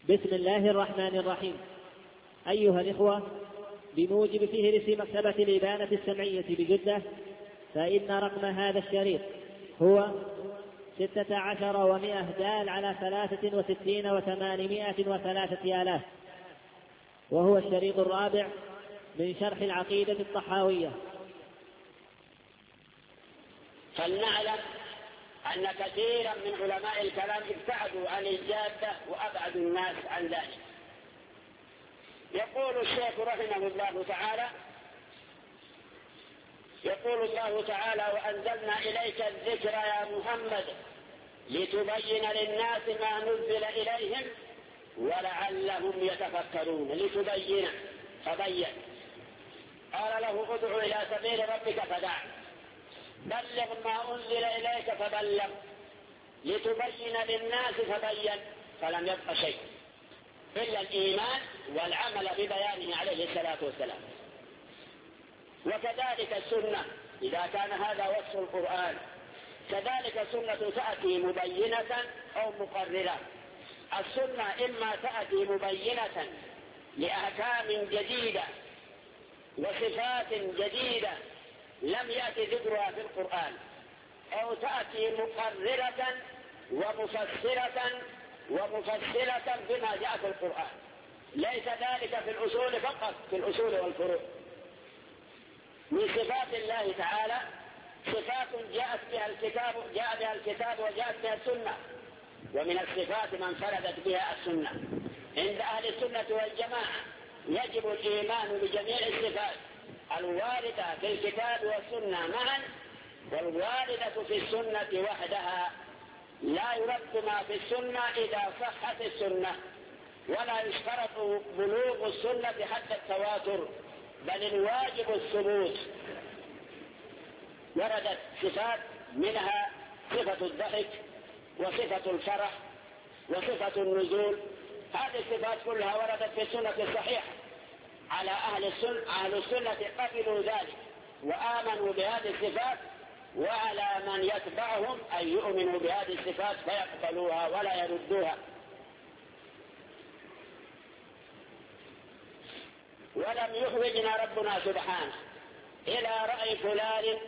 بسم الله الرحمن الرحيم. أيها الإخوة، بموجب فهرس مكتبة الإبانة السمعية بجدة، فإن رقم هذا الشريط هو 16 دال على 63 و803 آلاف، وهو الشريط الرابع من شرح العقيدة الطحاوية. فلنعلم أن كثيرا من علماء الكلام ابتعدوا عن الجادة وأبعدوا الناس عن ذلك. يقول الشيخ رحمه الله تعالى: يقول الله تعالى: وأنزلنا إليك الذكر يا محمد لتبين للناس ما نزل إليهم ولعلهم يتفكرون. لتبين فبين، قال له: ادع إلى سبيل ربك فدع، بلغ ما أنزل إليك فبلغ، لتبين للناس فبين، فلم يبق شيء إلا الإيمان والعمل ببيانه عليه الصلاة والسلام. وكذلك السنة، إذا كان هذا وصف القرآن، كذلك السنة تأتي مبينة أو مقررة. السنة إما تأتي مبينة لأحكام جديدة وصفات جديدة لم يأتي ذكرها في القرآن، أو تأتي مقررة ومفسرة بما جاء في القرآن. ليس ذلك في الأصول فقط، في الأصول والفروع. من صفات الله تعالى صفات جاء بها الكتاب وجاءت بها السنة، ومن الصفات من انفردت بها السنة. عند أهل السنة والجماعة يجب الإيمان بجميع الصفات الواردة في الكتاب والسنة معا، والواردة في السنة وحدها. لا يرد ما في السنة إذا صحت السنة، ولا يشترط بلوغ السنة حتى التواتر، بل الواجب الثبوت. وردت صفات منها صفة الضحك وصفة الفرح وصفة النزول. هذه الصفات كلها وردت في السنة الصحيحة. على أهل السنة قبلوا ذلك وآمنوا بهذه الصفات، وعلى من يتبعهم أن يؤمنوا بهذه الصفات فيقبلوها ولا يردوها. ولم يحوجنا ربنا سبحانه إلى رأي فلان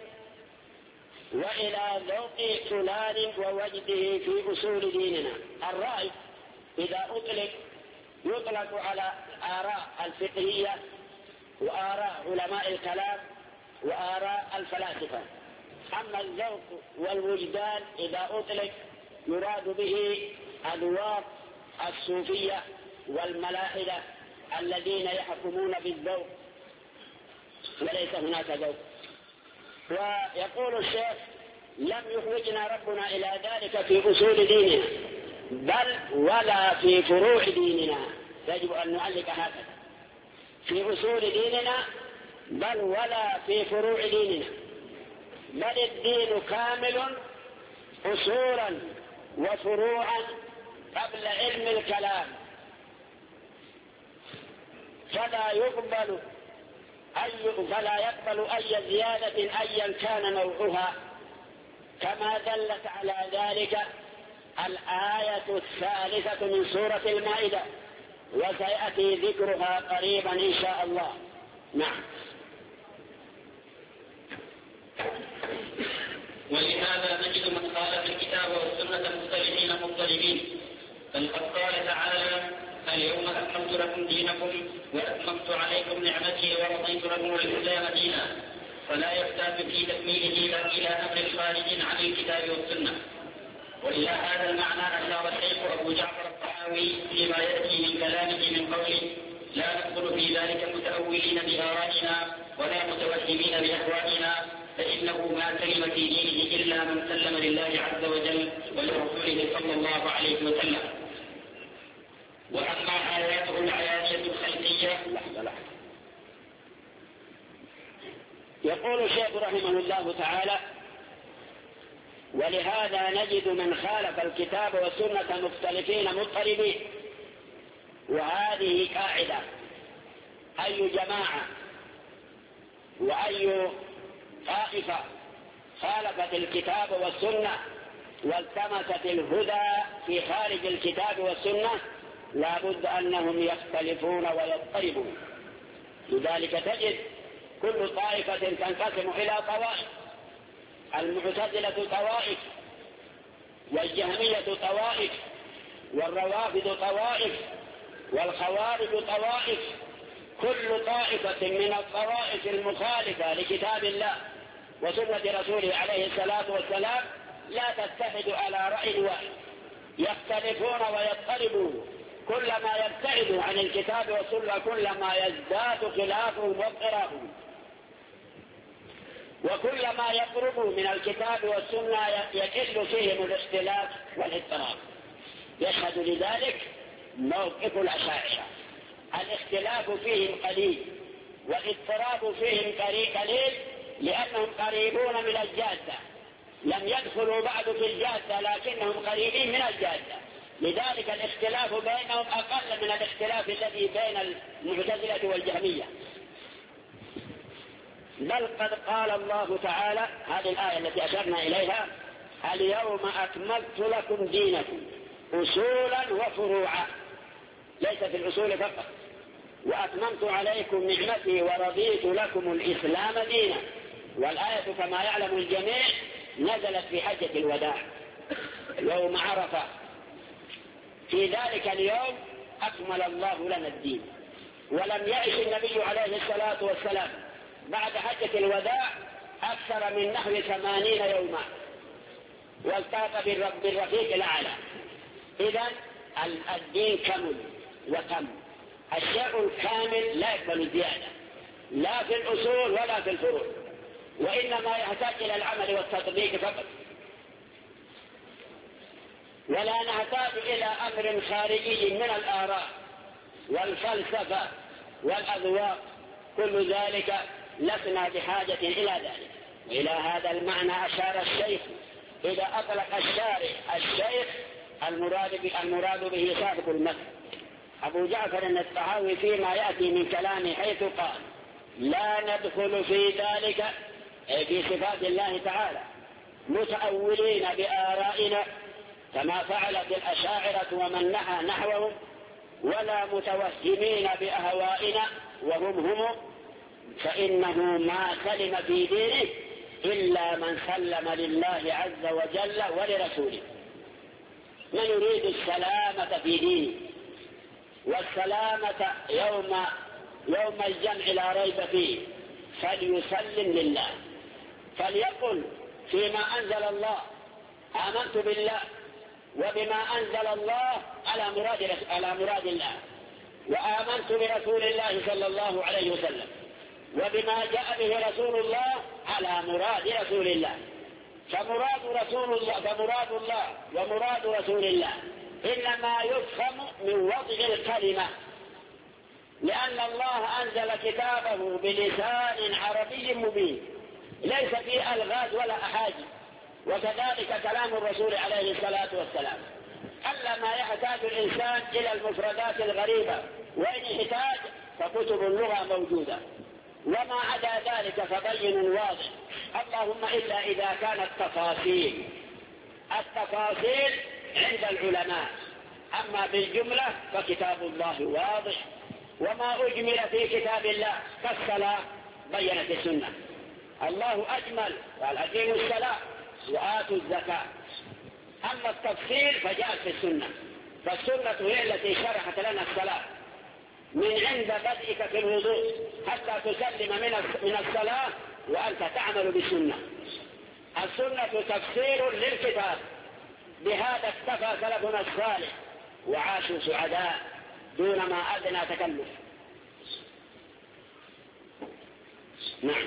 وإلى ذوق فلان ووجده في أصول ديننا. الرأي إذا يطلق على آراء الفقهية وآراء علماء الكلام وآراء الفلاسفة. أما الذوق والوجدان إذا أطلق يراد به أذواق الصوفية والملاحدة الذين يحكمون بالذوق، وليس هناك ذوق. ويقول الشيخ: لم يحوجنا ربنا إلى ذلك في أصول ديننا بل ولا في فروع ديننا. يجب أن نعلق هكذا: في أصول ديننا بل ولا في فروع ديننا، بل الدين كامل أصولا وفروعا قبل علم الكلام، فلا يقبل أي زيادة أيا كان نوعها، كما دلت على ذلك الآية 3 من سورة المائدة، وسيأتي ذكرها قريبا إن شاء الله. نعم. ولهذا نجد من خالف الكتاب والسنة مختلفين مضطربين، بل قد قال تعالى: اليوم أكملت لكم دينكم وأتممت عليكم نعمتي ورضيت لكم الإسلام دينا. فلا يحتاج في تكميله إلى أمر خارج عن الكتاب والسنة. وإلى هذا المعنى أشار الشيخ أبو جعفر الطحاوي فيما يأتي من كلامه من قوله: لا ندخل في ذلك متأولين بآرائنا ولا متوهمين بأهوائنا، فإنه ما سلم في دينه إلا من سلم لله عز وجل ولرسوله صلى الله عليه وسلم. وأما آياته العيانية الخلقية. يقول الشيخ رحمه الله تعالى: ولهذا نجد من خالف الكتاب والسنة مختلفين مضطربين. وهذه قاعدة: أي جماعة وأي طائفة خالفت الكتاب والسنة والتمست الهدى في خارج الكتاب والسنة لا بد أنهم يختلفون ويضطربون. لذلك تجد كل طائفة تنقسم إلى طوائف. المعتزلة طوائف، والجهمية طوائف، والروافض طوائف، والخوارج طوائف. كل طائفة من الطوائف المخالفة لكتاب الله وسنة رسوله عليه الصلاة والسلام لا تتحد على رأي واحد، يختلفون ويضطربون. كلما يبتعدوا عن الكتاب والسنة كلما يزداد خلافهم واضطرابهم، وكلما يقربوا من الكتاب والسنة يقل فيهم الاختلاف والاضطراب. يشهد لذلك موقف الأشاعرة، الاختلاف فيهم قليل والاضطراب فيهم قليل، لأنهم قريبون من الجادة، لم يدخلوا بعد في الجادة لكنهم قريبين من الجادة. لذلك الاختلاف بينهم أقل من الاختلاف الذي بين المعتزلة والجهمية. بل قد قال الله تعالى، هذه الآية التي أشرنا إليها: اليوم أكملت لكم دينكم أصولا وفروعا، ليس في الأصول فقط. وأتممت عليكم نعمتي ورضيت لكم الإسلام دينا. والآية كما يعلم الجميع نزلت في حجة الوداع يوم عرفة. في ذلك اليوم أكمل الله لنا الدين. ولم يعش النبي عليه الصلاة والسلام بعد حجة الوداع أكثر من نحو 80 يوما، والتقى بالرفيق الأعلى. إذن الدين كمل وتم. الشيء الكامل لا يقبل الزيادة، لا في الأصول ولا في الفروع، وإنما يحتاج إلى العمل والتطبيق فقط. ولا نحتاج إلى أمر خارجي من الآراء والفلسفة والأذواق، كل ذلك لسنا بحاجة إلى ذلك. وإلى هذا المعنى أشار الشيخ إذا أطلق الشيخ المراد به صاحب المثل أبو جعفر الطحاوي فيما يأتي من كلامه، حيث قال: لا ندخل في ذلك في صفات الله تعالى متأولين بآرائنا كما فعل بالأشاعرة ومن نحى نحوهم، ولا متوهمين بأهوائنا وهم فإنه ما سلم في دينه إلا من سلم لله عز وجل ولرسوله. من يريد السلامة في دينه والسلامة يوم الجمع لا ريب فيه فليسلم لله، فليقل فيما أنزل الله آمنت بالله وبما أنزل الله على مراد الله، وآمنت برسول الله صلى الله عليه وسلم وبما جاء به رسول الله على مراد رسول الله. فمراد الله ومراد رسول الله إنما يفهم من وضع الكلمة، لأن الله أنزل كتابه بلسان عربي مبين ليس فيه ألغاز ولا أحاجي. وكذلك كلام الرسول عليه الصلاة والسلام ألا ما يحتاج الإنسان إلى المفردات الغريبة، وإن احتاج فكتب اللغة موجودة، وما عدا ذلك فبين واضح، اللهم إلا إذا كانت التفاصيل عند العلماء. أما بالجملة فكتاب الله واضح، وما أجمل في كتاب الله كالصلاة بينت السنة. الله أجمل قال أقيموا الصلاة وآتوا الزكاة. أما التفصيل فجاءت في السنة، فالسنة هي التي شرحت لنا الصلاة من عند بدئك في الوضوء حتى تسلم من الصلاة وأنت تعمل بالسنة. السنة تفسير للكتاب، بهذا اكتفى سلفنا الصالح وعاشوا سعداء دون ما أدنى تكلف. نعم.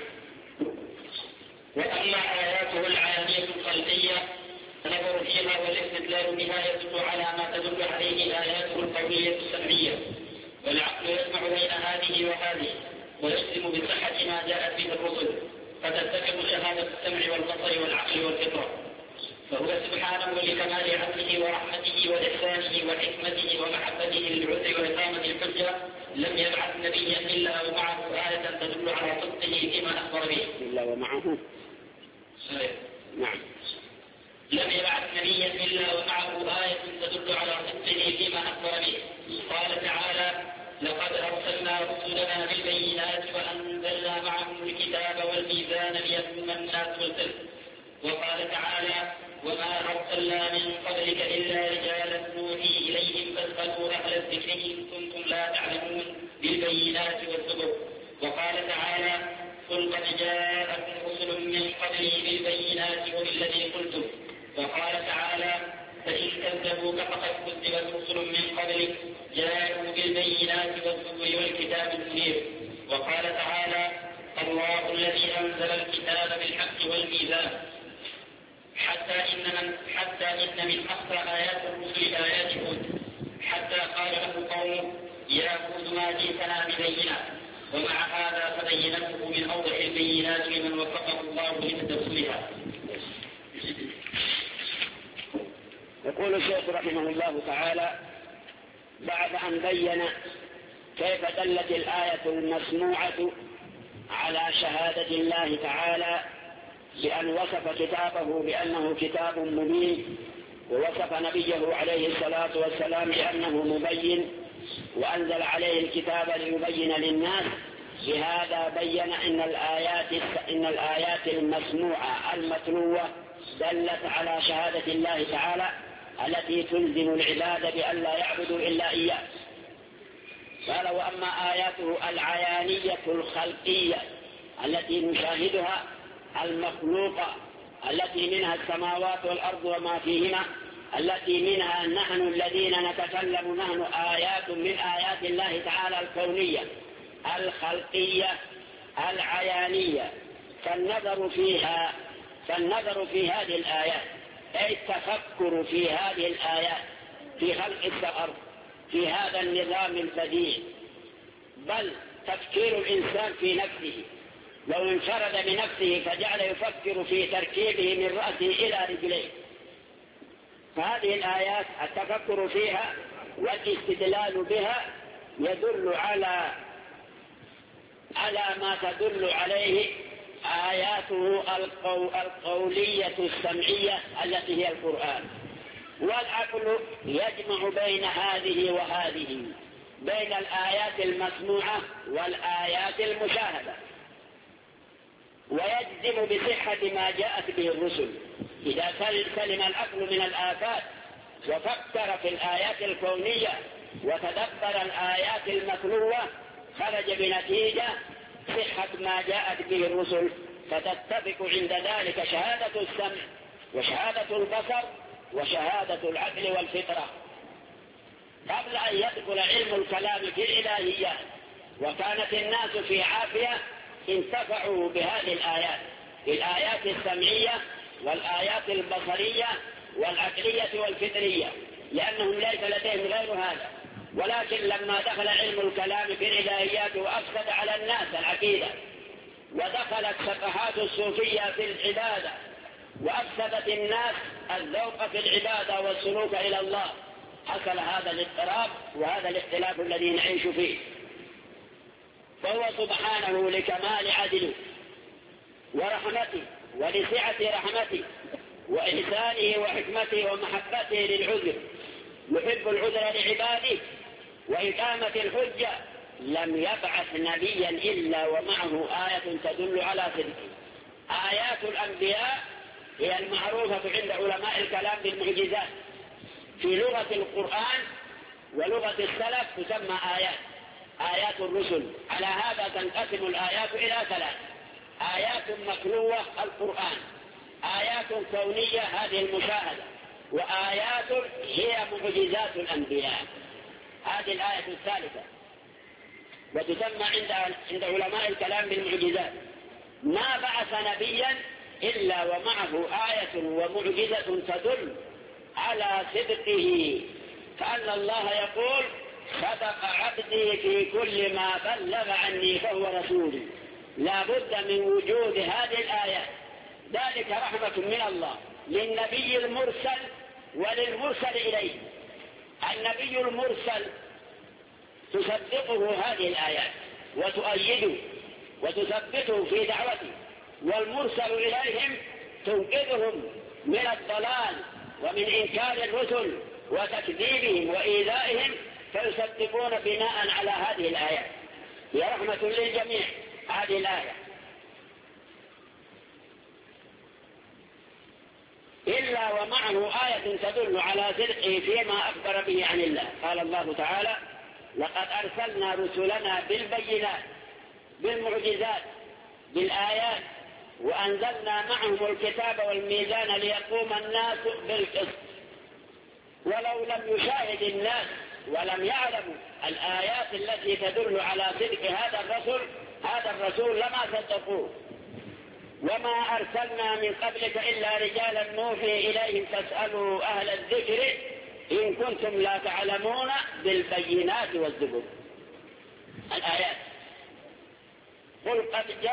وأما آياته العالية القلبية النظر فيها والاستدلال بها يدل على ما تدل عليه آياته القوية السمعية، والعقل يجمع بين هذه وهذه ويسلم بصحة ما جاءت به الرسل، فتتفق شهادة السمع والبصر والعقل والفطرة. فهو سبحانه لكمال عدله ورحمته وإحسانه وحكمته ومحبته للعذر وإقامة الحجة لم يبعث نبيا إلا ومعه آية تدل على صدقه فيما أخبر به. إلا ومعه نعم. لم يبعث نبيا إلا ومعه آية تدل على صدقه فيما أخبر به، قال تعالى: لقد أرسلنا رسلنا بالبينات وأنزلنا معهم الكتاب والميزان ليقوم الناس بالقسط. وقال تعالى: وما أرسلنا من قبلك إلا رجالا نوحي إليهم فاسألوا أهل الذكر إن كنتم لا تعلمون بالبينات والزبر. وقال تعالى: قل قد جاءكم رسل من قبلي بالبينات وبالذي قلتم. وقال تعالى: فإن كذبوك فقد كذبت رسل من قبلك جاءوا بالبينات والزبر والكتاب المنير. وقال تعالى: الله الذي أنزل الكتاب بالحق والميزان حتى إن من أخطر آيات الرسل آيات هود، حتى قال له قومه: يا هود ما جئتنا ببينات. ومع هذا فبينته من أوضح البينات لمن وفقه الله لتدبرها. يقول الشيخ رحمه الله تعالى بعد أن بين كيف دلت الآية المسموعة على شهادة الله تعالى بأن وصف كتابه بأنه كتاب مبين، ووصف نبيه عليه الصلاة والسلام بأنه مبين، وأنزل عليه الكتاب ليبين للناس، بهذا بين إن الآيات المسموعة المتلوة دلت على شهادة الله تعالى التي تلزم العباد بأن لا يعبدوا إلا إياه. قال: وأما آياته العيانية الخلقية التي نشاهدها المخلوقة، التي منها السماوات والأرض وما فيهما، التي منها نحن الذين نتكلم نحن، آيات من آيات الله تعالى الكونية الخلقية العيانية، فالنظر في هذه الآيات أي التفكر في هذه الآيات في خلق الأرض في هذا النظام البديع، بل تفكير الإنسان في نفسه لو انفرد بنفسه فجعل يفكر في تركيبه من رأسه إلى رجليه. فهذه الآيات التفكر فيها والاستدلال بها يدل على ما تدل عليه آياته القولية السمعية التي هي القرآن. والعقل يجمع بين هذه وهذه، بين الآيات المسموعة والآيات المشاهدة، ويجزم بصحة ما جاءت به الرسل. إذا سلم العقل من الآفات وفكر في الآيات الكونية وتدبر الآيات المتلوة خرج بنتيجة صحة ما جاءت به الرسل، فتتفق عند ذلك شهادة السمع وشهادة البصر وشهادة العقل والفطرة. قبل أن يدخل علم الكلام في الإلهيات وكانت الناس في عافية انتفعوا بهذه الآيات السمعية والآيات البصرية والعقلية والفطرية، لأنهم ليس لديهم غير هذا. ولكن لما دخل علم الكلام في الإلهيات وأفسد على الناس العقيدة، ودخلت سفهات الصوفية في العبادة وأفسدت الناس الذوق في العبادة والسلوك إلى الله، حصل هذا الاضطراب وهذا الاختلاف الذي نعيش فيه. فهو سبحانه لكمال عدله ورحمته ولسعة رحمته وإحسانه وحكمته ومحبته للعذر، يحب العذر لعباده وإقامة الحجة، لم يبعث نبيا إلا ومعه آية تدل على صدقه. آيات الأنبياء هي المعروفة عند علماء الكلام بالمعجزات، في لغة القرآن ولغة السلف تسمى آيات الرسل. على هذا تنقسم الآيات إلى ثلاث: آيات متلوة القرآن، آيات كونية هذه المشاهدة، وآيات هي معجزات الأنبياء، هذه الآية الثالثة، وتسمى عند علماء الكلام بالمعجزات. ما بعث نبيا إلا ومعه آية ومعجزة تدل على صدقه، كأن الله يقول: صدق عبدي في كل ما بلغ عني فهو رسولي. لا بد من وجود هذه الآيات، ذلك رحمة من الله للنبي المرسل وللمرسل إليه. النبي المرسل تصدقه هذه الآيات وتؤيده وتثبته في دعوته، والمرسل إليهم تنقذهم من الضلال ومن إنكار الرسل وتكذيبهم وإيذائهم فيصدقون بناء على هذه الآيات. هي رحمة للجميع هذه الآية، إلا ومعه آية تدل على صدقه فيما أخبر به عن الله. قال الله تعالى: لقد أرسلنا رسلنا بالبينات بالمعجزات بالآيات وأنزلنا معهم الكتاب والميزان ليقوم الناس بالقسط. ولو لم يشاهد الناس ولم يعلموا الآيات التي تدل على صدق هذا الرسول لما صدقوه. وما أرسلنا من قبلك إلا رجالا نوحي إليهم فاسألوا أهل الذكر إن كنتم لا تعلمون بالبينات والزبر. الآيات: قل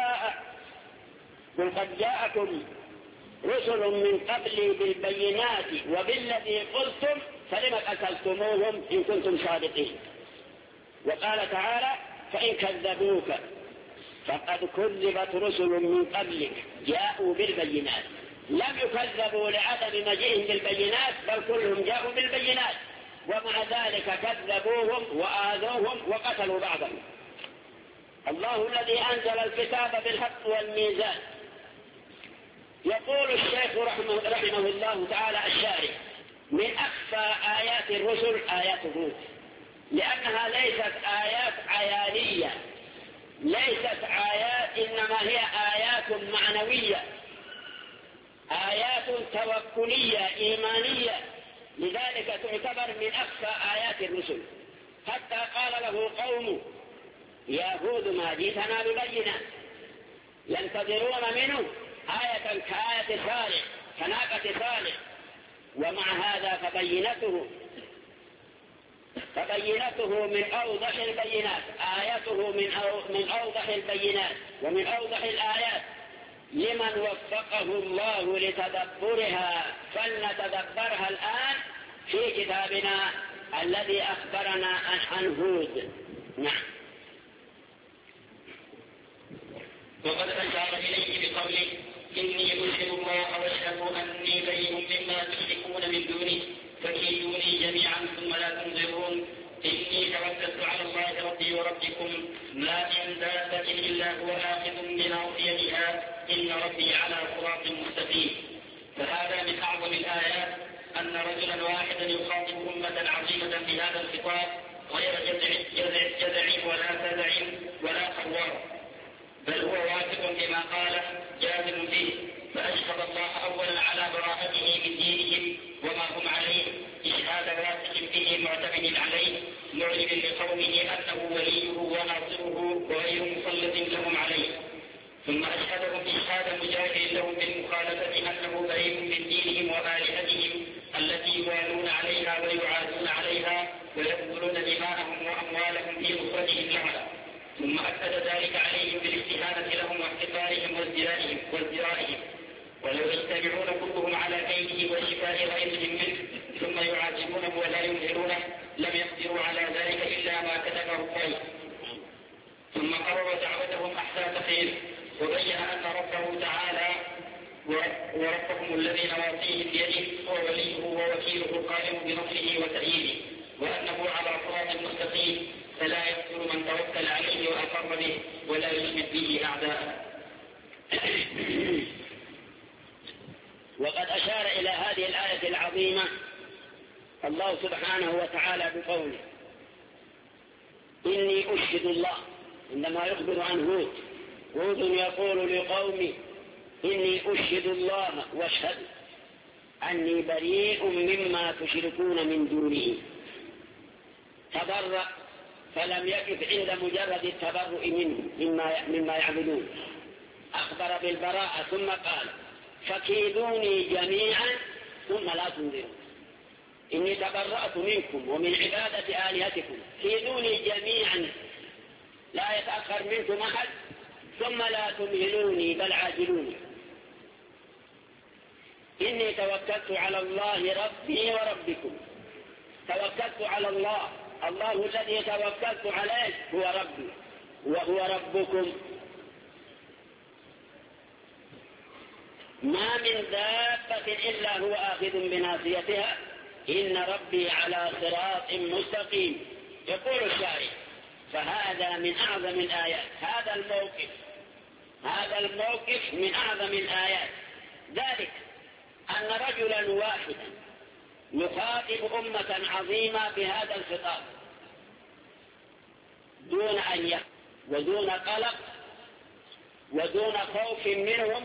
قد جاءكم رسل من قبلي بالبينات وبالذي قلتم فلم قتلتموهم إن كنتم صادقين. وقال تعالى: فإن كذبوك فقد كذبت رسل من قبلك جاءوا بالبينات. لم يكذبوا لعدم مجيئهم بالبينات، بل كلهم جاءوا بالبينات، ومع ذلك كذبوهم وآذوهم وقتلوا بعضهم. الله الذي أنزل الكتاب بالحق والميزان. يقول الشيخ رحمه الله تعالى الشارح: من أخفى آيات الرسل آيات هود، لأنها ليست آيات عيانية، ليست آيات، إنما هي آيات معنوية، آيات توكلية إيمانية، لذلك تعتبر من أخفى آيات الرسل. حتى قال له قومه: يا هود ما جئتنا ببينة، ينتظرون منه آية كآية صالح كناقة صالح. ومع هذا فبينته من أوضح البينات، آياته من أوضح البينات ومن أوضح الآيات لمن وفقه الله لتدبرها. فلنتدبرها الآن في كتابنا الذي أخبرنا عن هود. نعم. وقد أشار إليه بقوله: إني أشهد الله واشهدوا أني بريء مما تشركون من دونه فكيدوني جميعا ثم لا تنظرون. إني توكلت على الله ربي وربكم ما من دابة إلا هو آخذ بناصيتها إن ربي على صراط مستقيم. فهذا من أعظم الآيات أن رجلا واحدا يخاطب أمة عظيمة في هذا الخطاب غير جزع ولا فزع ولا خوار، بل هو واثق بما قال جازم فيه. فأشهد الله أولا على براءته من دينهم وما هم عليه إشهاد واثق به معتمد عليه، معلم لقومه أنه وليه وناصره وغير مسلط لهم عليه. ثم أشهدهم إشهاد مجاهد لهم بالمخالفة أنه بريء من دينهم وآلهتهم التي يوالون عليها ويعادون عليها ويبذلون دماءهم وأموالهم في نصرتهم لها. ثم أكد ذلك عليهم بالاستهانة لهم واحتقارهم وازدرائهم. ولو يجتمعون كلهم على كيده وشفاء غيرهم منه ثم يعاتبونه ولا ينذرونه لم يقدروا على ذلك إلا ما كتبه الله. ثم قرر دعوتهم أحداث خير وبين أن ربه تعالى وربهم الذي نواصيه بيده هو وليه ووكيله القائم بنصره وتأييده، وأنه على صراط مستقيم فلا يقتل من توكل عليه وأقر به ولا يشمت به أعداءه. وقد أشار إلى هذه الآية العظيمة الله سبحانه وتعالى بقوله: إني أشهد الله. عندما يخبر عن هود يقول لقومه: إني أشهد الله واشهد أني بريء مما تشركون من دونه. تبرأ، فلم يقف عند مجرد التبرؤ مما يعبدون، أخبر بالبراءة ثم قال: فكيدوني جميعا ثم لا تنذرون. إني تبرأت منكم ومن عبادة آلهتكم، كيدوني جميعا لا يتأخر منكم أحد ثم لا تمهلوني بل عاجلوني. إني توكلت على الله ربي وربكم. توكلت على الله الذي توكلت عليه هو ربي وهو ربكم. ما من دابة إلا هو آخذ بناصيتها إن ربي على صراط مستقيم. يقول الشارع: فهذا من أعظم الآيات. هذا الموقف من أعظم الآيات، ذلك أن رجلا واحدا يخاطب أمة عظيمة بهذا الخطاب دون أن يخف ودون قلق ودون خوف منهم،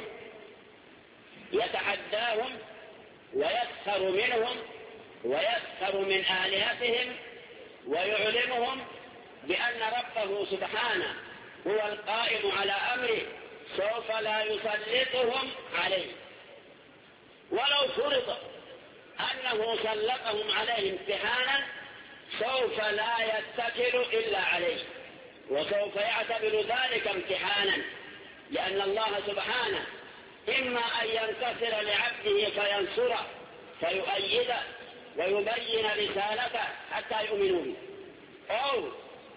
يتحداهم ويسخر منهم ويسخر من آلهتهم، ويعلمهم بأن ربه سبحانه هو القائم على أمره سوف لا يسلطهم عليه، ولو فرض أنه سلطهم عليه امتحانا سوف لا يتكل إلا عليه، وسوف يعتبر ذلك امتحانا، لأن الله سبحانه إما أن ينتصر لعبده فينصره فيؤيده ويبين رسالته حتى يؤمنوا به، أو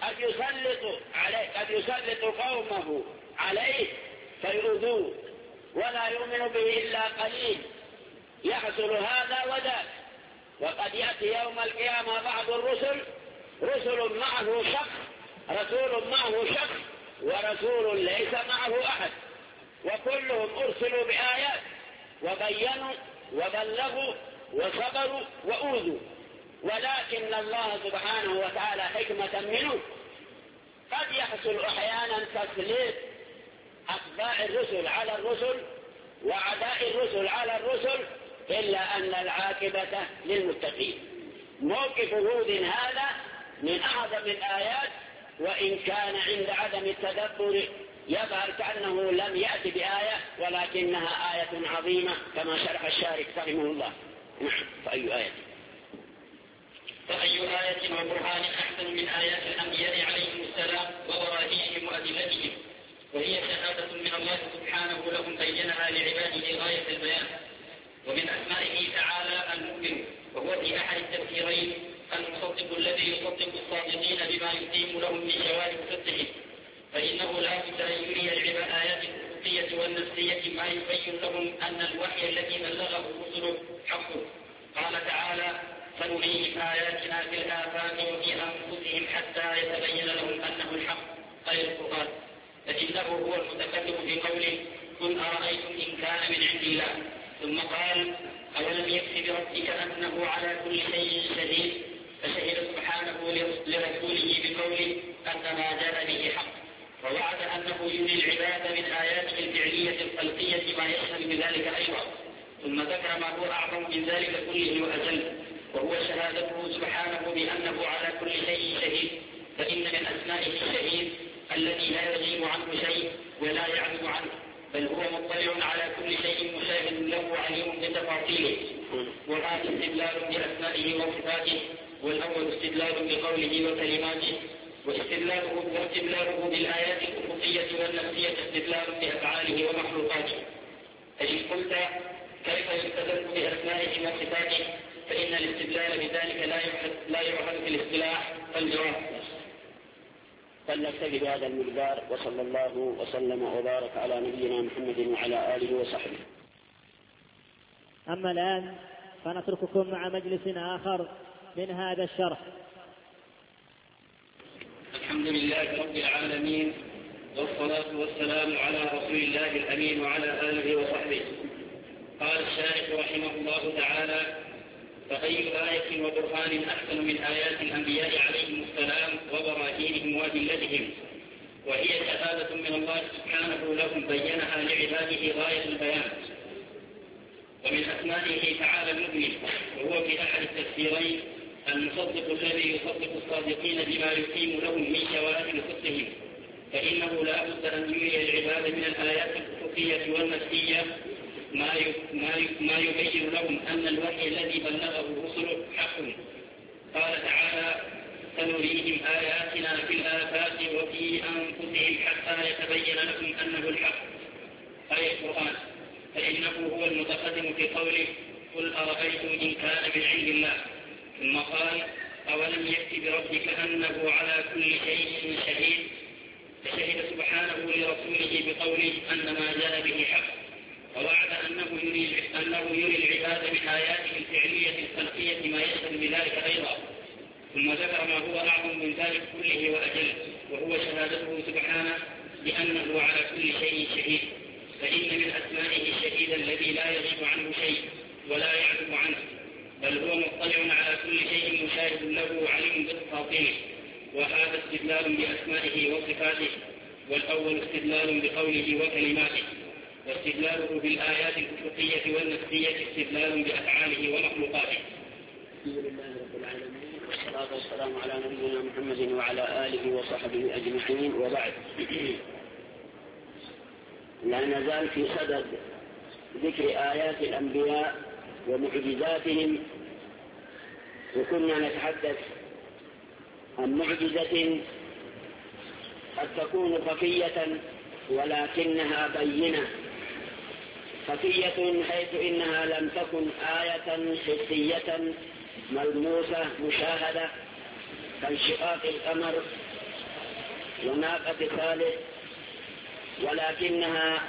قد يسلط قومه عليه فيؤذوه ولا يؤمن به إلا قليل، يحصل هذا وذاك. وقد يأتي يوم القيامة بعض الرسل رسل معه شخص، رسول معه شخص ورسول ليس معه أحد، وكلهم أرسلوا بآيات وبينوا وبلغوا وصبروا وأوذوا، ولكن الله سبحانه وتعالى حكمة منه قد يحصل أحيانا تسليط أتباع الرسل على الرسل وأعداء الرسل على الرسل، إلا أن العاقبة للمتقين. موقف هود هذا من أعظم الآيات، وإن كان عند عدم التدبر يظهر كأنه لم يأتي بآية، ولكنها آية عظيمة كما شرح الشارح رحمه الله. فأي آية وبرهان أحسن من آيات الأنبياء عليهم السلام وبراهينهم وأدلتهم، وهي شهادة من الله سبحانه لهم بينها لعباده غاية البيان. ومن أسمائه تعالى المؤمن، وهو في أحد التفسيرين المصدق الذي يصدق الصادقين بما يقيم لهم من شوارب صدقهم، فإنه لا بد أن يري الآيات الخلقية والنفسية ما يبين لهم أن الوحي الذي بلغه الرسل حق. قال تعالى: سنريهم آياتنا في الآفاق وفي أنفسهم حتى يتبين لهم أنه الحق، غير القرآن. فإنه هو المتكلم في قوله: قل أرأيتم إن كان من عند الله. ثم قال: أولم يكف بربك أنه على كل شيء شهيد، فشهد سبحانه لرسوله بقوله أن ما جاء به حق، ووعد أنه يري العباد من آياته الفعلية الخلقية ما يشهد بذلك أيضا. ثم ذكر ما هو أعظم من ذلك كله وأجل، وهو شهادته سبحانه بأنه على كل شيء شهيد. فإن من أسمائه الشهيد الذي لا يغيب عنه شيء ولا يعلم عنه، بل هو مطلع على كل شيء مشاهد له عليم بتفاصيله. وهذا استدلال بأسمائه وصفاته، والأول استدلال بقوله وكلماته، واستدلاله بالآيات الأفقية والنفسية استدلال بأفعاله ومخلوقاته. فإن قلت كيف يستدل بأسمائه وصفاته، فإن الاستدلال بذلك لا يعهد في الاصطلاح. فالجواب: فلنكتفي بهذا المقدار، وصلى الله وسلم وبارك على نبينا محمد وعلى آله وصحبه. أما الآن فنترككم مع مجلس آخر من هذا الشرح. الحمد لله رب العالمين، والصلاة والسلام على رسول الله الأمين وعلى آله وصحبه. قال الشارح رحمه الله تعالى: فأي آية وبرهان أحسن من آيات الأنبياء عليهم السلام وبراهينهم وأدلتهم، وهي شهادة من الله سبحانه لهم بينها لعباده غاية البيان. ومن أسمائه تعالى المؤمن، وهو في أحد التفسيرين المصدق الذي يصدق الصادقين بما يقيم لهم من شوائب صدقهم، فإنه لا بد أن يري العباد من الآيات الأفقية والنفسية ما يبين لهم أن الوحي الذي بلغه الرسل حق. قال تعالى: سنريهم آياتنا في الآفاق وفي أنفسهم حتى يتبين لهم أنه الحق، أي القرآن. فإنه هو المتقدم في قوله: قل أرأيتم إن كان من عند الله. ثم قال: أولم يكف بربك أنه على كل شيء شهيد، فشهد سبحانه لرسوله بقوله أن ما جاء به حق، ووعد أنه يري العباد من آياته الفعلية الخلقية ما يشهد بذلك أيضا. ثم ذكر ما هو أعظم من ذلك كله وأجل، وهو شهادته سبحانه بأنه على كل شيء شهيد، فإن من أسمائه الشهيد الذي لا يغيب عنه شيء ولا يعزب عنه، بل هو مطلع على كل شيء مشاهد له عليم بتفاصيله، وهذا استدلال بأسمائه وصفاته، والأول استدلال بقوله وكلماته، واستدلاله بالآيات الأفقية والنفسية استدلال بأفعاله ومخلوقاته. الحمد لله رب العالمين، والصلاة والسلام على نبينا محمد وعلى آله وصحبه أجمعين، وبعد. لا نزال في صدد ذكر آيات الأنبياء ومعجزاتهم، وكنا نتحدث عن معجزة قد تكون خفية ولكنها بينة. خفية حيث إنها لم تكن آية حسية ملموسة مشاهدة كانشقاق القمر وناقة صالح، ولكنها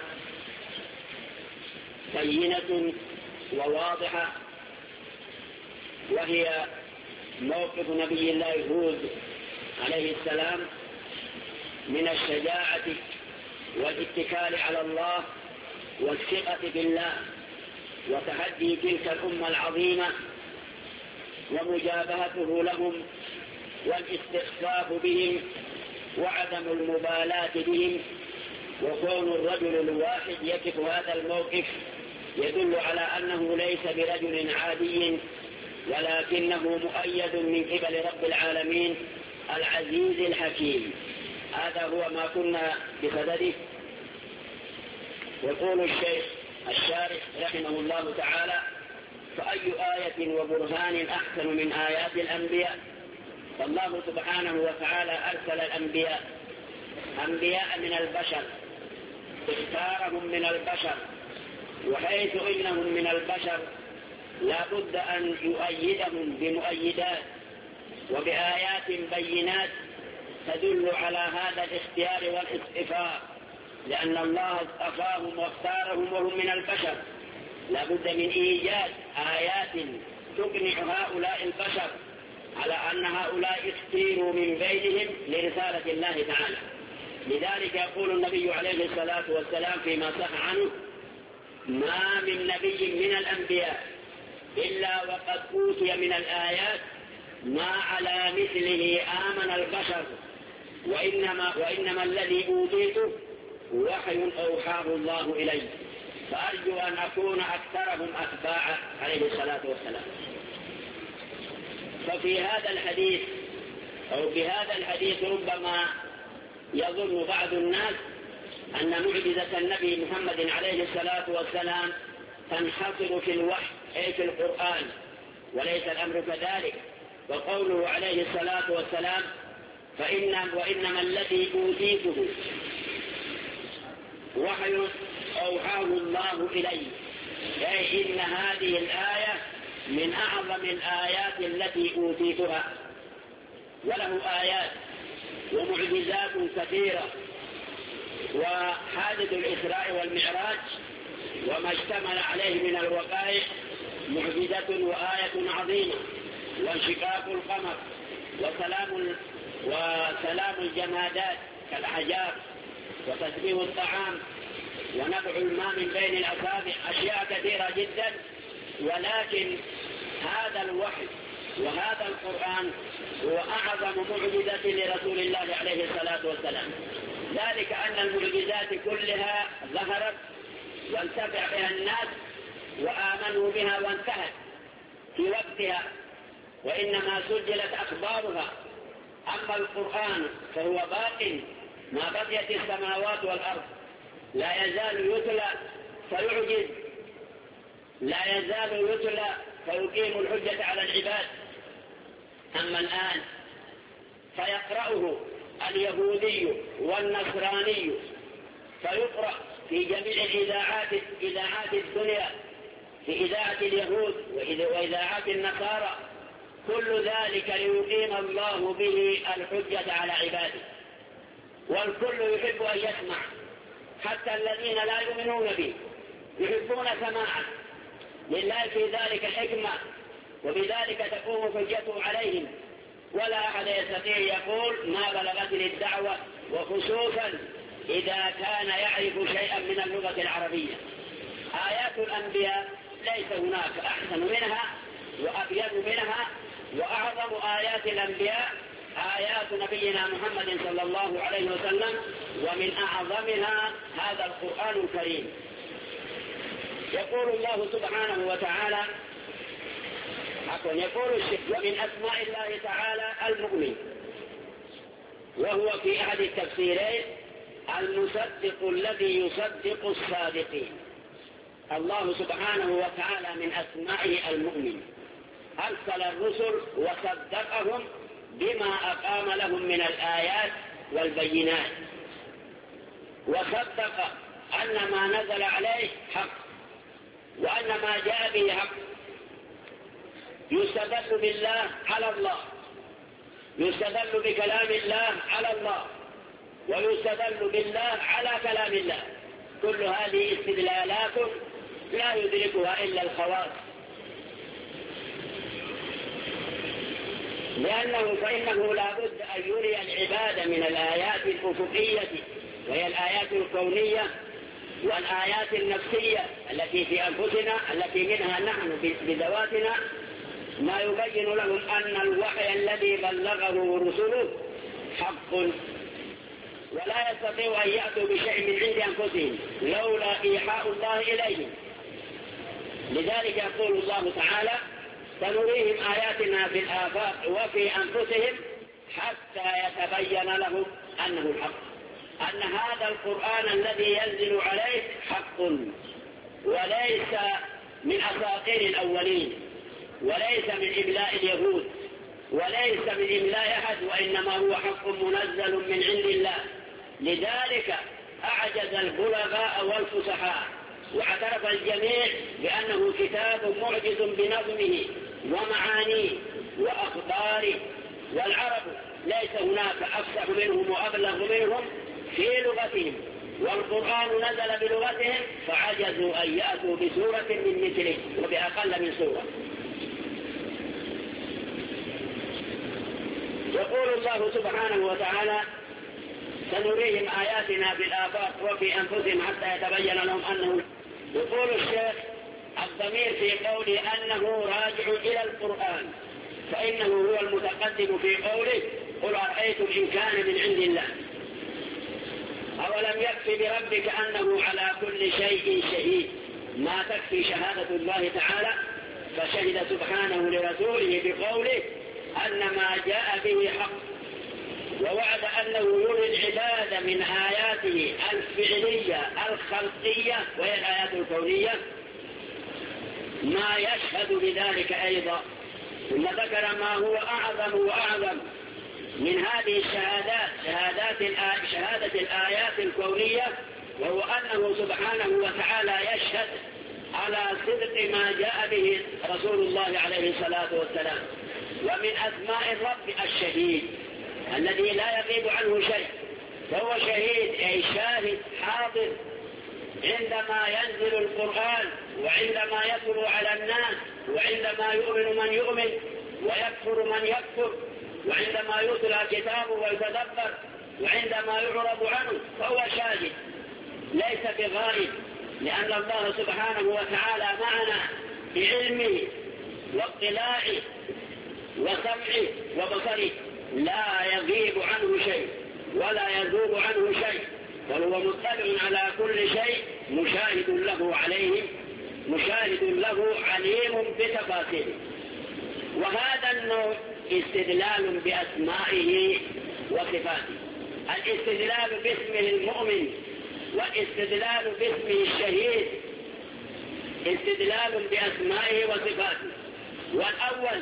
بينة وواضحة، وهي موقف نبي الله هود عليه السلام من الشجاعة والاتكال على الله والثقة بالله، وتحدي تلك الأمة العظيمة ومجابهته لهم والاستخفاف بهم وعدم المبالاة بهم. وكون الرجل الواحد يقف هذا الموقف يدل على أنه ليس برجل عادي، ولكنه مؤيد من قبل رب العالمين العزيز الحكيم. هذا هو ما كنا بصدده. يقول الشيخ الشارح رحمه الله تعالى: فأي آية وبرهان أحسن من آيات الأنبياء؟ فالله سبحانه وتعالى أرسل الأنبياء أنبياء من البشر، اختارهم من البشر، وحيث إنهم من البشر لا بد أن يؤيدهم بمؤيدات وبآيات بينات تدل على هذا الاختيار والاصطفاء، لأن الله اصطفاهم واختارهم وهم من البشر. لا بد من إيجاد آيات تقنع هؤلاء البشر على أن هؤلاء اختيروا من بينهم لرسالة الله تعالى. لذلك يقول النبي عليه الصلاة والسلام فيما صح عنه: ما من نبي من الأنبياء إلا وقد أوتي من الآيات ما على مثله آمن البشر، وإنما الذي أوتيته وحي أوحاه الله إلي، فأرجو أن أكون أكثرهم أتباعا عليه الصلاة والسلام. ففي هذا الحديث أو بهذا الحديث ربما يظن بعض الناس أن معجزة النبي محمد عليه الصلاة والسلام تنحصر في الوحي أي في القرآن، وليس الأمر كذلك. وقوله عليه الصلاة والسلام: وإنما الذي أوتيته وحي أوحاه الله إلي، أي إن هذه الآية من أعظم الآيات التي أوتيتها. وله آيات ومعجزات كثيرة، وحادث الإسراء والمعراج وما اشتمل عليه من الوقائع معجزة وآية عظيمة، وانشقاق القمر وسلام الجمادات كالأحجار، وتسبيح الطعام، ونبع الماء من بين الأصابع، أشياء كثيرة جدا. ولكن هذا الوحي وهذا القرآن هو أعظم معجزة لرسول الله عليه الصلاة والسلام، ذلك أن المعجزات كلها ظهرت وانتفع بها الناس وآمنوا بها وانتهت في وقتها، وإنما سجلت أخبارها. أما القرآن فهو باق ما بقيت السماوات والأرض، لا يزال يتلى فيعجز، لا يزال يتلى فيقيم الحجة على العباد. أما الآن فيقرأه اليهودي والنصراني، فيقرأ في جميع إذاعات الدنيا، في إذاعة اليهود وإذاعات النصارى، كل ذلك ليقيم الله به الحجة على عباده، والكل يحب أن يسمع، حتى الذين لا يؤمنون به يحبون سماعه، لله في ذلك حكمة، وبذلك تقوم حجته عليهم. ولا أحد يستطيع يقول ما بلغتني الدعوة، وخصوصا إذا كان يعرف شيئا من اللغة العربية. آيات الأنبياء ليس هناك أحسن منها وأبين منها، وأعظم آيات الأنبياء آيات نبينا محمد صلى الله عليه وسلم، ومن أعظمها هذا القرآن الكريم. يقول الله سبحانه وتعالى يقول الشيخ: ومن أسماء الله تعالى المؤمن، وهو في أحد التفسيرين المصدق الذي يصدق الصادقين. الله سبحانه وتعالى من أسمائه المؤمن، أرسل الرسل وصدقهم بما أقام لهم من الآيات والبينات، وصدق أن ما نزل عليه حق، وأن ما جاء به حق. يستدل بالله على الله، يستدل بكلام الله على الله، ويستدل بالله على كلام الله. كل هذه استدلالات لا يدركها إلا الخواص، فإنه لا بد أن يري العباد من الآيات الأفقية، وهي الآيات الكونية والآيات النفسية التي في أنفسنا، التي منها نحن بذواتنا، ما يبين لهم أن الوحي الذي بلغه رسله حق، ولا يستطيع أن يأتوا بشيء من عند أنفسهم لولا إيحاء الله إليهم. لذلك يقول الله تعالى: سنريهم آياتنا في الآفاق وفي أنفسهم حتى يتبين لهم أنه الحق، أن هذا القرآن الذي ينزل عليه حق، وليس من أساطير الأولين، وليس من إملاء اليهود، وليس من إملاء أحد، وإنما هو حق منزل من عند الله. لذلك أعجز البلغاء والفصحاء، واعترف الجميع بأنه كتاب معجز بنظمه ومعانيه وأخباره، والعرب ليس هناك أفصح منهم وأبلغ منهم في لغتهم، والقرآن نزل بلغتهم فعجزوا أن يأتوا بسورة من مثله وبأقل من سورة. يقول الله سبحانه وتعالى: سنريهم آياتنا في الآفاق وفي أنفسهم حتى يتبين لهم أنه. يقول الشيخ: الضمير في قوله أنه راجع إلى القرآن، فإنه هو المتقدم في قوله: قل أرأيتم إن كان من عند الله. أولم يكفي بربك أنه على كل شيء شهيد؟ ما تكفي شهادة الله تعالى؟ فشهد سبحانه لرسوله بقوله أن ما جاء به حق، ووعد أنه يري العباد من آياته الفعلية الخلقية وهي الآيات الكونية ما يشهد بذلك أيضا. ثم ذكر ما هو أعظم وأعظم من هذه الشهادات، شهادة الآيات الكونية، وهو أنه سبحانه وتعالى يشهد على صدق ما جاء به رسول الله عليه الصلاة والسلام. ومن أسماء الرب الشهيد الذي لا يغيب عنه شيء، فهو شهيد أي شاهد حاضر عندما ينزل القرآن، وعندما يتلو على الناس، وعندما يؤمن من يؤمن ويكفر من يكفر، وعندما يتلى كتابه ويتدبر، وعندما يعرض عنه فهو شاهد ليس بغائب، لأن الله سبحانه وتعالى معنا بعلمه واطلاعه وسمعه وبصره، لا يغيب عنه شيء ولا يذوب عنه شيء، بل هو مطلع على كل شيء، مشاهد له عليه، مشاهد له عليم بتفاصيله. وهذا النوع استدلال بأسمائه وصفاته، الاستدلال باسمه المؤمن والاستدلال باسمه الشهيد استدلال بأسمائه وصفاته. والأول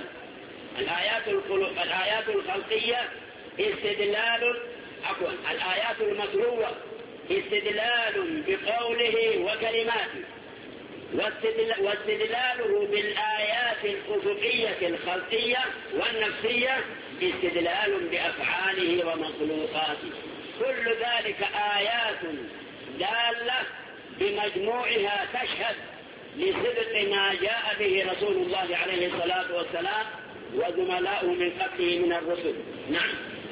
الآيات الخلقية استدلال الآيات المتلوة استدلال بقوله وكلماته، واستدلاله بالآيات الأفقية الخلقية والنفسية استدلال بأفعاله ومخلوقاته. كل ذلك آيات دالة بمجموعها تشهد لصدق ما جاء به رسول الله عليه الصلاة والسلام وزملاؤه من قبله من الرسل. نعم.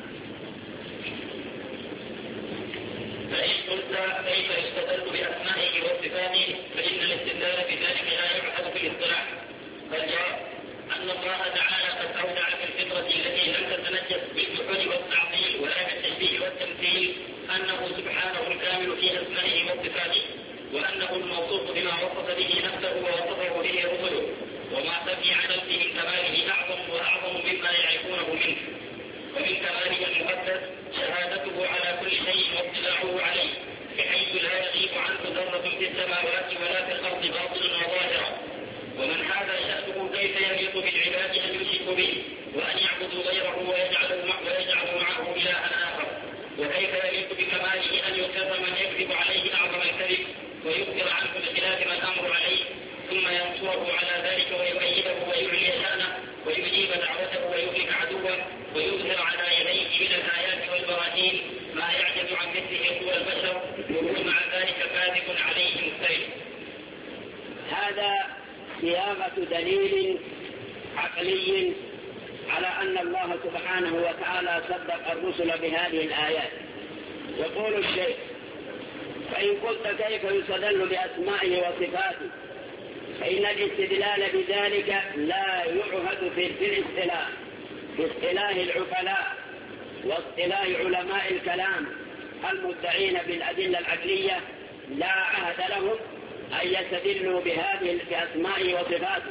فإن قلت كيف يستدل بأسمائه وصفاته فإن الاستدلال بذلك لا يعهد في الاصطلاح. فالجواب أن الله تعالى قد أودع في الفطرة التي لم تتنجس بالجحود والتعطيل ولا بالتشبيه والتمثيل أنه سبحانه الكامل في أسمائه وصفاته، وأنه الموصوف بما وصف به نفسه ووصفه به رسله، وما خفي على من كماله أعظم وأعظم مما يعرفونه منه. ومن كماله المقدس شهادته على كل شيء واطلاعه عليه، بحيث لا يغيب عنه ذرة في السماوات ولا في الأرض باطنا وظاهرا. ومن هذا شأنه كيف يليق بالعباد أن يشركوا به وأن يعبدوا غيره ويجعلوا معه إلها آخر؟ وكيف يليق بكماله أن يكرم من يكذب عليه أعظم الكذب ويخبر عنه بخلاف ما الأمر عليه، ثم ينصره على ذلك ويؤيده ويعلي شأنه ويجيب دعوته ويهلك عدوه ويظهر على يديه من الآيات والبراهين ما يعجز عن مثله هو البشر، وهو مع ذلك كاذب عليه مفتري. هذا صياغة دليل عقلي على أن الله سبحانه وتعالى صدق الرسل بهذه الآيات. يقول الشيخ: فإن قلت كيف يستدل بأسمائه وصفاته فإن الاستدلال بذلك لا يعهد في الاصطلاح، في اصطلاح العقلاء واصطلاح علماء الكلام المدعين بالأدلة العقلية لا عهد لهم أن يستدلوا بأسمائه وصفاته،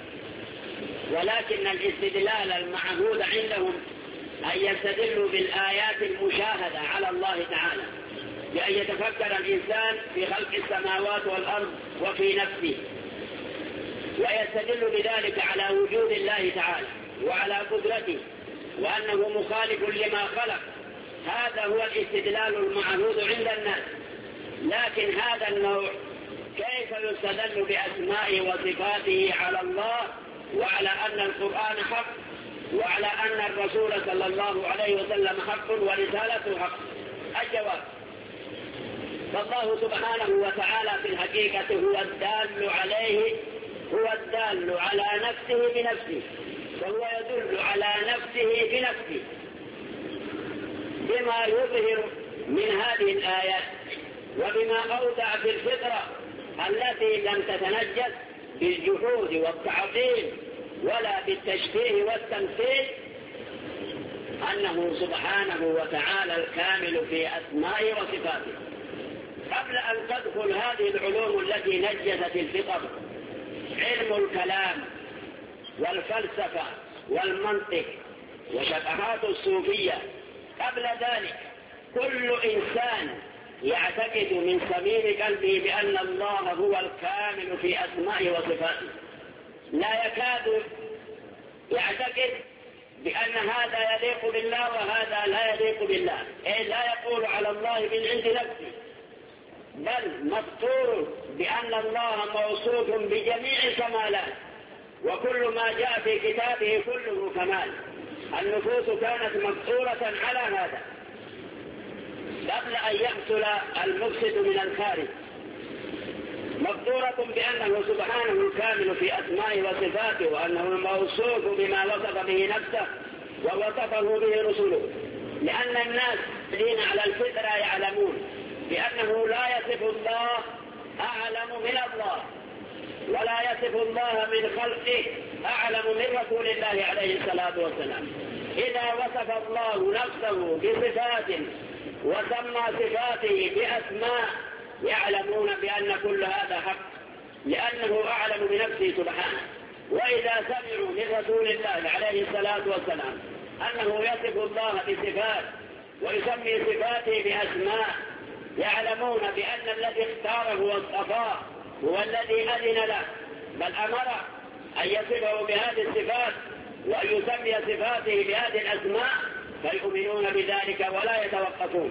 ولكن الاستدلال المعهود عندهم أن يستدلوا بالآيات المشاهدة على الله تعالى، بأن يتفكر الإنسان في خلق السماوات والأرض وفي نفسه، ويستدل بذلك على وجود الله تعالى وعلى قدرته وأنه مخالف لما خلق. هذا هو الاستدلال المعهود عند الناس. لكن هذا النوع كيف يستدل بأسمائه وصفاته على الله وعلى أن القرآن حق وعلى أن الرسول صلى الله عليه وسلم حق ورسالته حق؟ الجواب: فالله سبحانه وتعالى في الحقيقة هو الدال على نفسه بنفسه، فهو يدل على نفسه بنفسه بما يظهر من هذه الآيات وبما أودع في الفطرة التي لم تتنجس بالجحود والتعطيل ولا بالتشبيه والتمثيل، أنه سبحانه وتعالى الكامل في أسمائه وصفاته. قبل أن تدخل هذه العلوم التي نجست الفطر، علم الكلام والفلسفة والمنطق وشبهات الصوفية، قبل ذلك كل إنسان يعتقد من صميم قلبه بأن الله هو الكامل في أسمائه وصفاته، لا يكاد يعتقد بأن هذا يليق بالله وهذا لا يليق بالله، أي لا يقول على الله من عند نفسه، بل مفطور بأن الله موصوف بجميع الكمالات، وكل ما جاء في كتابه كله كمال. النفوس كانت مفطورة على هذا قبل أن يحصل المفسد من الخارج، مفطورة بأنه سبحانه الكامل في أسمائه وصفاته، وأنه الموصوف بما وصف به نفسه ووصفه به رسله. لأن الناس الذين على الفطرة يعلمون بأنه لا يصف الله أعلم من الله، ولا يصف الله من خلقه أعلم من رسول الله عليه الصلاة والسلام. إذا وصف الله نفسه بصفات وسمى صفاته بأسماء يعلمون بأن كل هذا حق، لأنه أعلم بنفسه سبحانه. وإذا سمعوا من رسول الله عليه الصلاة والسلام أنه يصف الله بصفات ويسمي صفاته بأسماء، يعلمون بأن الذي اختاره واصطفاه هو الذي أذن له، بل أمره أن يصفه بهذه الصفات وأن يسمي صفاته بهذه الأسماء، فيؤمنون بذلك ولا يتوقفون.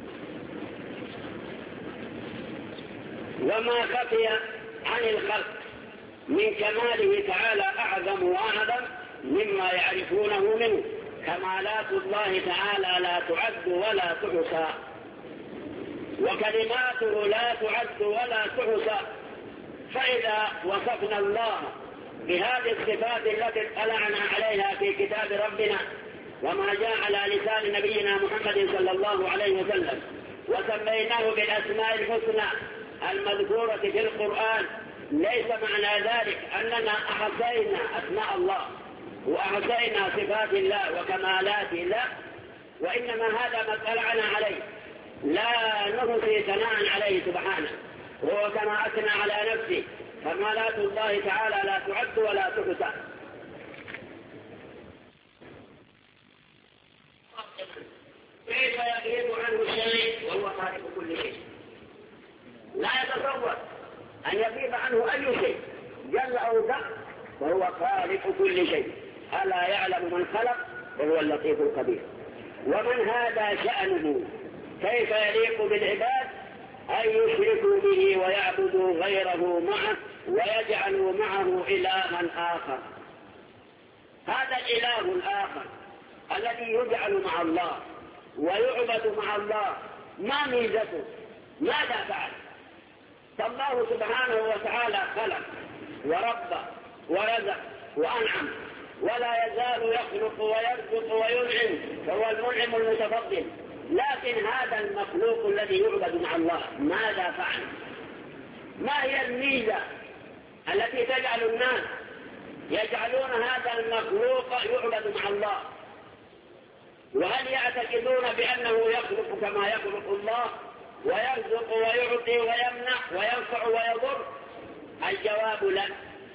وما خفي عن الخلق من كماله تعالى أعظم وأعظم مما يعرفونه منه. كمالات الله تعالى لا تعد ولا تحصى، وكلماته لا تعد ولا تحصى. فإذا وصفنا الله بهذه الصفات التي اطلعنا عليها في كتاب ربنا وما جاء على لسان نبينا محمد صلى الله عليه وسلم، وسميناه بالأسماء الحسنى المذكورة في القرآن، ليس معنى ذلك أننا أحصينا أسماء الله وأحصينا صفات الله وكمالات الله، وإنما هذا ما اطلعنا عليه، لا نحصي ثناء عليه سبحانه، وهو كما أثنى على نفسه، كمالات الله تعالى لا تعد ولا تحصى. كيف يغيب عنه الشيء وهو خالق كل شيء؟ لا يتصور أن يغيب عنه أي شيء جل أو دق، وهو خالق كل شيء. ألا يعلم من خلق وهو اللطيف الخبير. ومن هذا شأنه كيف يليق بالعباد أن يشركوا به ويعبدوا غيره معه ويجعلوا معه إلها آخر. هذا الإله الآخر الذي يجعل مع الله ويعبد مع الله، ما ميزته؟ ماذا فعل؟ فالله سبحانه وتعالى خلق وربى ورزق وأنعم، ولا يزال يخلق ويرزق وينعم، فهو المنعم المتفضل. لكن هذا المخلوق الذي يعبد مع الله ماذا فعل؟ ما هي الميزة التي تجعل الناس يجعلون هذا المخلوق يعبد مع الله؟ وهل يعتقدون بأنه يخلق كما يخلق الله ويرزق ويعطي ويمنع وينفع ويضر؟ الجواب لا،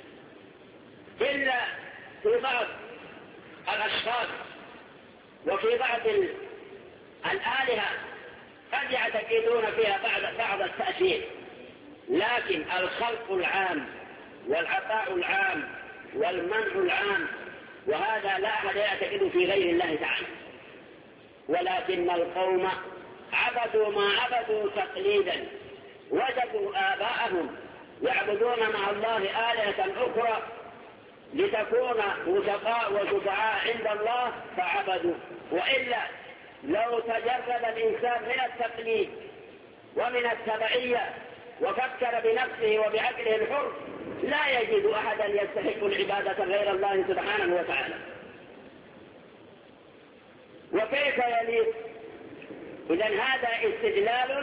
إلا في بعض الأشخاص وفي بعض الآلهة قد يعتقدون فيها بعض التأثير، لكن الخلق العام والعطاء العام والمنع العام وهذا لا أحد يعتقد في غير الله تعالى. ولكن القوم عبدوا ما عبدوا تقليدا، وجدوا آباءهم يعبدون مع الله آلهة أخرى لتكون وثقاء وشفعاء عند الله فعبدوا. وإلا لو تجرد الإنسان من التقليد ومن التبعية وفكر بنفسه وبعقله الحر لا يجد أحدا يستحق العبادة غير الله سبحانه وتعالى. وكيف يليق؟ إذن هذا استدلال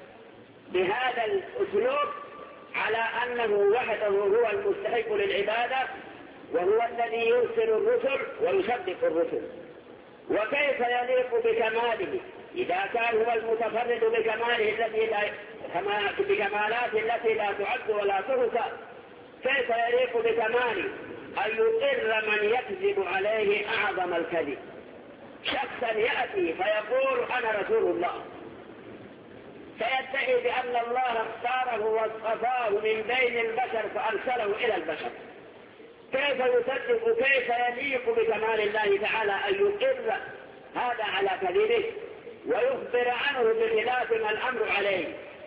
بهذا الأسلوب على أنه وحده هو المستحق للعبادة، وهو الذي يرسل الرسل ويصدق الرسل. وكيف يليق بكماله إذا كان هو المتفرد بكماله بكمالات التي لا تعد ولا تحصى؟ كيف يليق بكماله أن يقر من يكذب عليه أعظم الكذب؟ شخصا يأتي فيقول أنا رسول الله، فيدعي بأن الله اختاره واصطفاه من بين البشر فأرسله إلى البشر. كيف يصدق؟ كيف يليق بكمال الله تعالى أن يقر هذا على كذبه ويخبر عنه بخلاف ما الأمر عليه،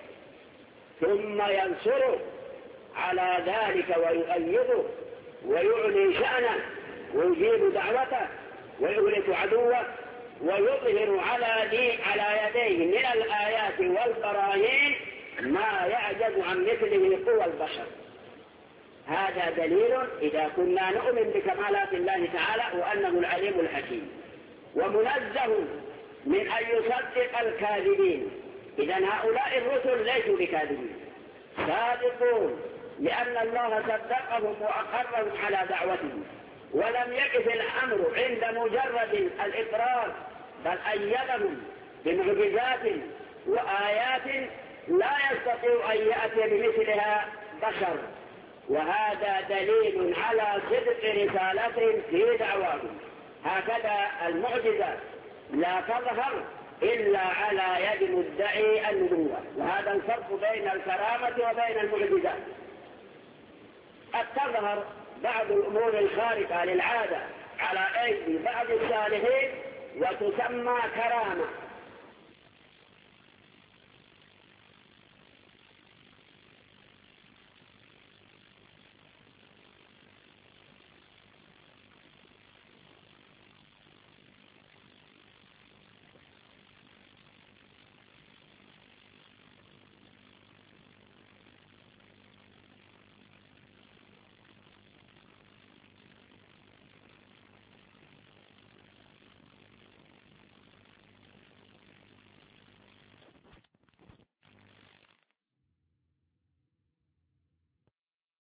ثم ينصره على ذلك ويؤيده ويعلي شأنه ويجيب دعوته ويهلك عدوه ويظهر على يديه من الآيات والبراهين ما يعجز عن مثله قوى البشر. هذا دليل إذا كنا نؤمن بكمالات الله تعالى وأنه العليم الحكيم ومنزه من أن يصدق الكاذبين. إذن هؤلاء الرسل ليسوا بكاذبين، صادقون، لأن الله صدقهم وأقرهم على دعوتهم، ولم يقف الأمر عند مجرد الإقرار، بل أيدهم بمعجزات وآيات لا يستطيع أن يأتي بمثلها بشر. وهذا دليل على صدق رسالتهم في دعواهم. هكذا المعجزة لا تظهر إلا على يد مدعي النبوة، وهذا الفرق بين الكرامة وبين المعجزات. قد تظهر بعض الأمور الخارقة للعادة على أيدي بعض الصالحين وتسمى كرامة،